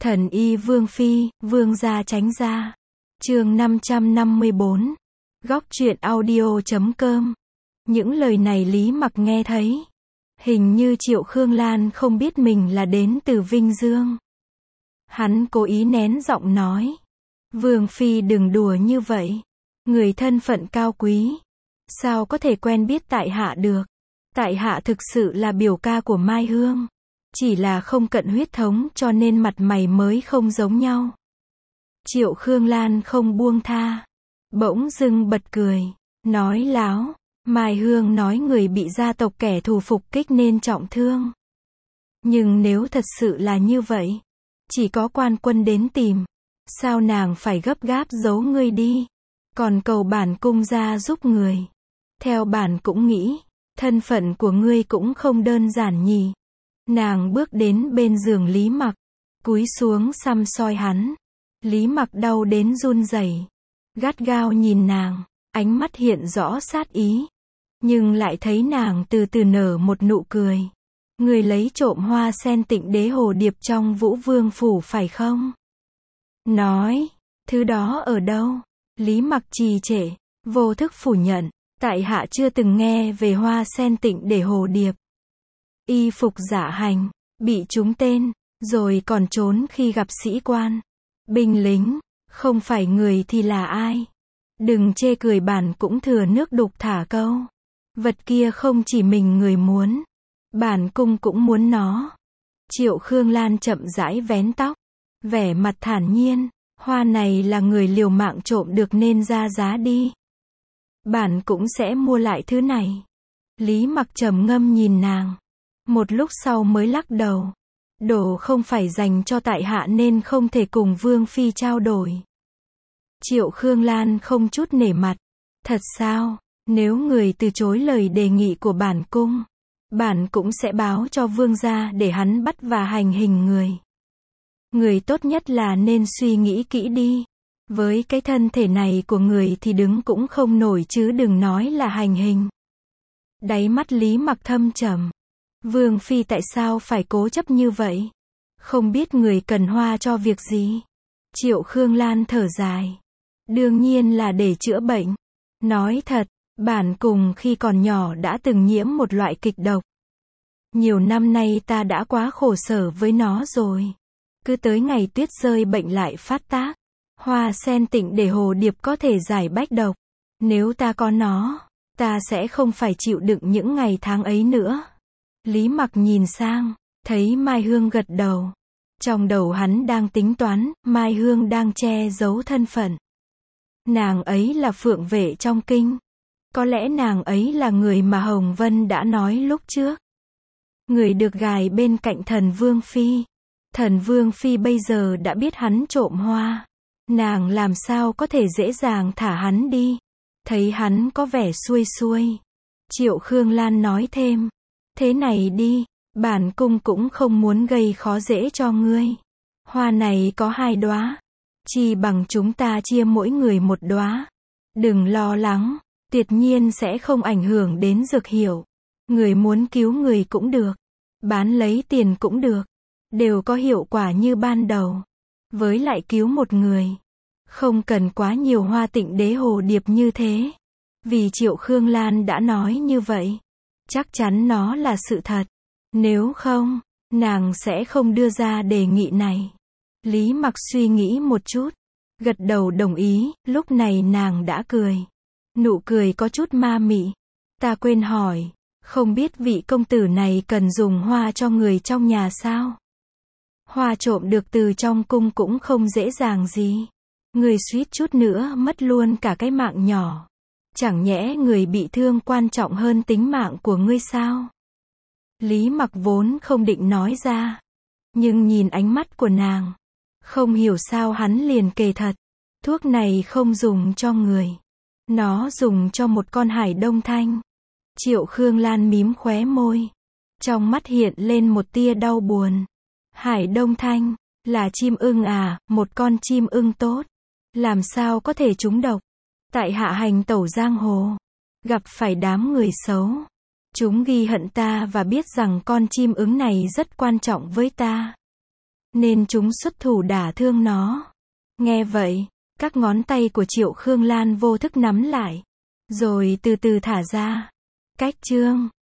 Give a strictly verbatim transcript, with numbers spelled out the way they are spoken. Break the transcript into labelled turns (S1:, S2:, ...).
S1: Thần y Vương Phi, Vương gia tránh ra. Chương năm trăm năm mươi bốn. Góc truyện audio chấm com. Những lời này Lý Mặc nghe thấy. Hình như Triệu Khương Lan không biết mình là đến từ Vinh Dương. Hắn cố ý nén giọng nói. Vương Phi đừng đùa như vậy. Người thân phận cao quý. Sao có thể quen biết tại hạ được. Tại hạ thực sự là biểu ca của Mai Hương. Chỉ là không cận huyết thống cho nên mặt mày mới không giống nhau. Triệu Khương Lan không buông tha. Bỗng dưng bật cười. Nói láo. Mai Hương nói người bị gia tộc kẻ thù phục kích nên trọng thương. Nhưng nếu thật sự là như vậy. Chỉ có quan quân đến tìm. Sao nàng phải gấp gáp giấu ngươi đi. Còn cầu bản cung ra giúp người. Theo bản cũng nghĩ. Thân phận của ngươi cũng không đơn giản nhỉ. Nàng bước đến bên giường Lý Mặc. Cúi xuống săm soi hắn. Lý Mặc đau đến run rẩy. Gắt gao nhìn nàng. Ánh mắt hiện rõ sát ý. Nhưng lại thấy nàng từ từ nở một nụ cười. Người lấy trộm hoa sen Tịnh Đế hồ điệp trong Vũ Vương phủ phải không? Nói. Thứ đó ở đâu? Lý Mặc trì trệ. Vô thức phủ nhận. Tại hạ chưa từng nghe về hoa sen Tịnh Đế hồ điệp. Y phục giả hành. Bị trúng tên. Rồi còn trốn khi gặp sĩ quan. Binh lính. Không phải người thì là ai? Đừng chê cười, bản cũng thừa nước đục thả câu. Vật kia không chỉ mình người muốn. Bản cung cũng muốn nó. Triệu Khương Lan chậm rãi vén tóc. Vẻ mặt thản nhiên. Hoa này là người liều mạng trộm được nên ra giá đi. Bản cũng sẽ mua lại thứ này. Lý Mặc trầm ngâm nhìn nàng. Một lúc sau mới lắc đầu. Đồ không phải dành cho tại hạ nên không thể cùng Vương Phi trao đổi. Triệu Khương Lan không chút nể mặt. Thật sao? Nếu người từ chối lời đề nghị của bản cung, bản cũng sẽ báo cho vương gia để hắn bắt và hành hình người. Người tốt nhất là nên suy nghĩ kỹ đi. Với cái thân thể này của người thì đứng cũng không nổi chứ đừng nói là hành hình. Đáy mắt Lý Mặc thâm trầm. Vương Phi tại sao phải cố chấp như vậy? Không biết người cần hoa cho việc gì? Triệu Khương Lan thở dài. Đương nhiên là để chữa bệnh. Nói thật, bản cùng khi còn nhỏ đã từng nhiễm một loại kịch độc. Nhiều năm nay ta đã quá khổ sở với nó rồi. Cứ tới ngày tuyết rơi bệnh lại phát tác. Hoa sen Tịnh Đế hồ điệp có thể giải bách độc. Nếu ta có nó, ta sẽ không phải chịu đựng những ngày tháng ấy nữa. Lý Mặc nhìn sang, thấy Mai Hương gật đầu. Trong đầu hắn đang tính toán, Mai Hương đang che giấu thân phận. Nàng ấy là phượng vệ trong kinh. Có lẽ nàng ấy là người mà Hồng Vân đã nói lúc trước. Người được gài bên cạnh thần Vương Phi. Thần Vương Phi bây giờ đã biết hắn trộm hoa. Nàng làm sao có thể dễ dàng thả hắn đi. Thấy hắn có vẻ xuôi xuôi. Triệu Khương Lan nói thêm. Thế này đi, bản cung cũng không muốn gây khó dễ cho ngươi. Hoa này có hai đóa. Chi bằng chúng ta chia mỗi người một đóa. Đừng lo lắng. Tuyệt nhiên sẽ không ảnh hưởng đến dược hiệu. Người muốn cứu người cũng được. Bán lấy tiền cũng được. Đều có hiệu quả như ban đầu. Với lại cứu một người. Không cần quá nhiều hoa Tịnh Đế hồ điệp như thế. Vì Triệu Khương Lan đã nói như vậy. Chắc chắn nó là sự thật. Nếu không, nàng sẽ không đưa ra đề nghị này. Lý Mặc suy nghĩ một chút. Gật đầu đồng ý. Lúc này nàng đã cười. Nụ cười có chút ma mị. Ta quên hỏi. Không biết vị công tử này cần dùng hoa cho người trong nhà sao? Hoa trộm được từ trong cung cũng không dễ dàng gì. Người suýt chút nữa mất luôn cả cái mạng nhỏ. Chẳng nhẽ người bị thương quan trọng hơn tính mạng của ngươi sao? Lý Mặc vốn không định nói ra. Nhưng nhìn ánh mắt của nàng. Không hiểu sao hắn liền kể thật. Thuốc này không dùng cho người. Nó dùng cho một con hải đông thanh. Triệu Khương Lan mím khóe môi. Trong mắt hiện lên một tia đau buồn. Hải đông thanh, là chim ưng à, một con chim ưng tốt. Làm sao có thể trúng độc? Tại hạ hành tẩu giang hồ. Gặp phải đám người xấu. Chúng ghi hận ta và biết rằng con chim ưng này rất quan trọng với ta. nên chúng xuất thủ đả thương nó. Nghe vậy, các ngón tay của Triệu Khương Lan vô thức nắm lại, rồi từ từ thả ra. Cách chương